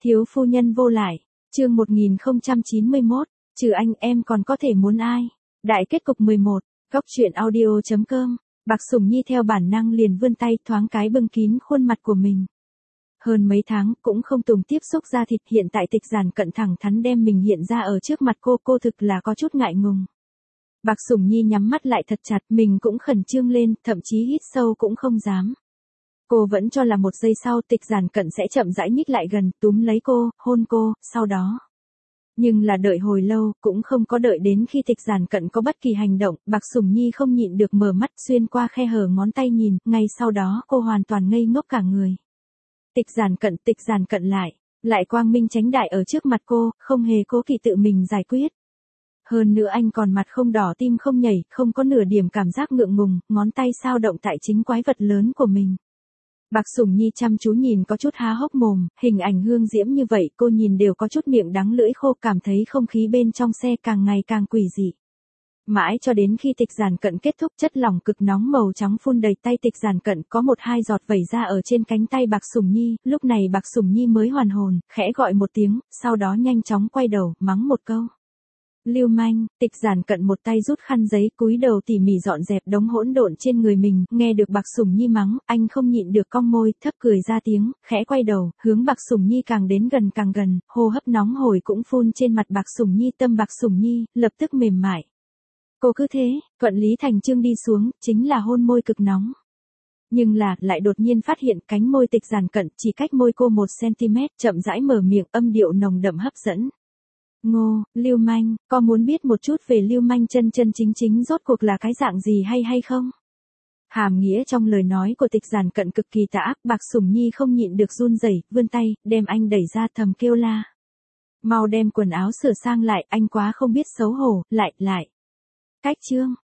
Thiếu phu nhân vô lại, chương 1091, trừ anh em còn có thể muốn ai? Đại kết cục 11, góc truyện audio.com, Bạc Sủng Nhi theo bản năng liền vươn tay thoáng cái bưng kín khuôn mặt của mình. Hơn mấy tháng cũng không từng tiếp xúc da thịt, hiện tại Tịch Giản Cận thẳng thắn đem mình hiện ra ở trước mặt cô thực là có chút ngại ngùng. Bạc Sủng Nhi nhắm mắt lại thật chặt, mình cũng khẩn trương lên, thậm chí hít sâu cũng không dám. Cô vẫn cho là một giây sau Tịch Giản Cận sẽ chậm rãi nhích lại gần, túm lấy cô, hôn cô, sau đó. Nhưng là đợi hồi lâu, cũng không có đợi đến khi Tịch Giản Cận có bất kỳ hành động, Bạc Sủng Nhi không nhịn được mở mắt xuyên qua khe hở ngón tay nhìn, ngay sau đó cô hoàn toàn ngây ngốc cả người. Tịch Giản Cận lại quang minh chánh đại ở trước mặt cô, không hề cố kỵ tự mình giải quyết. Hơn nữa anh còn mặt không đỏ tim không nhảy, không có nửa điểm cảm giác ngượng ngùng, ngón tay sao động tại chính quái vật lớn của mình. Bạc Sủng Nhi chăm chú nhìn có chút há hốc mồm, hình ảnh hương diễm như vậy cô nhìn đều có chút miệng đắng lưỡi khô, cảm thấy không khí bên trong xe càng ngày càng quỷ dị. Mãi cho đến khi Tịch Giản Cận kết thúc, chất lỏng cực nóng màu trắng phun đầy tay Tịch Giản Cận, có một hai giọt vẩy ra ở trên cánh tay Bạc Sủng Nhi, lúc này Bạc Sủng Nhi mới hoàn hồn, khẽ gọi một tiếng, sau đó nhanh chóng quay đầu, mắng một câu. Lưu manh. Tịch Giản Cận một tay rút khăn giấy, cúi đầu tỉ mỉ dọn dẹp đống hỗn độn trên người mình, nghe được Bạc Sủng Nhi mắng, anh không nhịn được cong môi, thấp cười ra tiếng, khẽ quay đầu, hướng Bạc Sủng Nhi càng đến gần càng gần, hô hấp nóng hổi cũng phun trên mặt Bạc Sủng Nhi, tâm Bạc Sủng Nhi lập tức mềm mại. Cô cứ thế, thuận lý thành chương đi xuống, chính là hôn môi cực nóng. Nhưng là, lại đột nhiên phát hiện cánh môi Tịch Giản Cận chỉ cách môi cô 1 cm, chậm rãi mở miệng, âm điệu nồng đậm hấp dẫn. Ngô, lưu manh, có muốn biết một chút về lưu manh chân chính rốt cuộc là cái dạng gì hay không? Hàm nghĩa trong lời nói của Tịch Giản Cận cực kỳ tà ác, Bạc Sủng Nhi không nhịn được run rẩy, vươn tay, đem anh đẩy ra, thầm kêu la. Mau đem quần áo sửa sang lại, anh quá không biết xấu hổ, lại. Cách chương.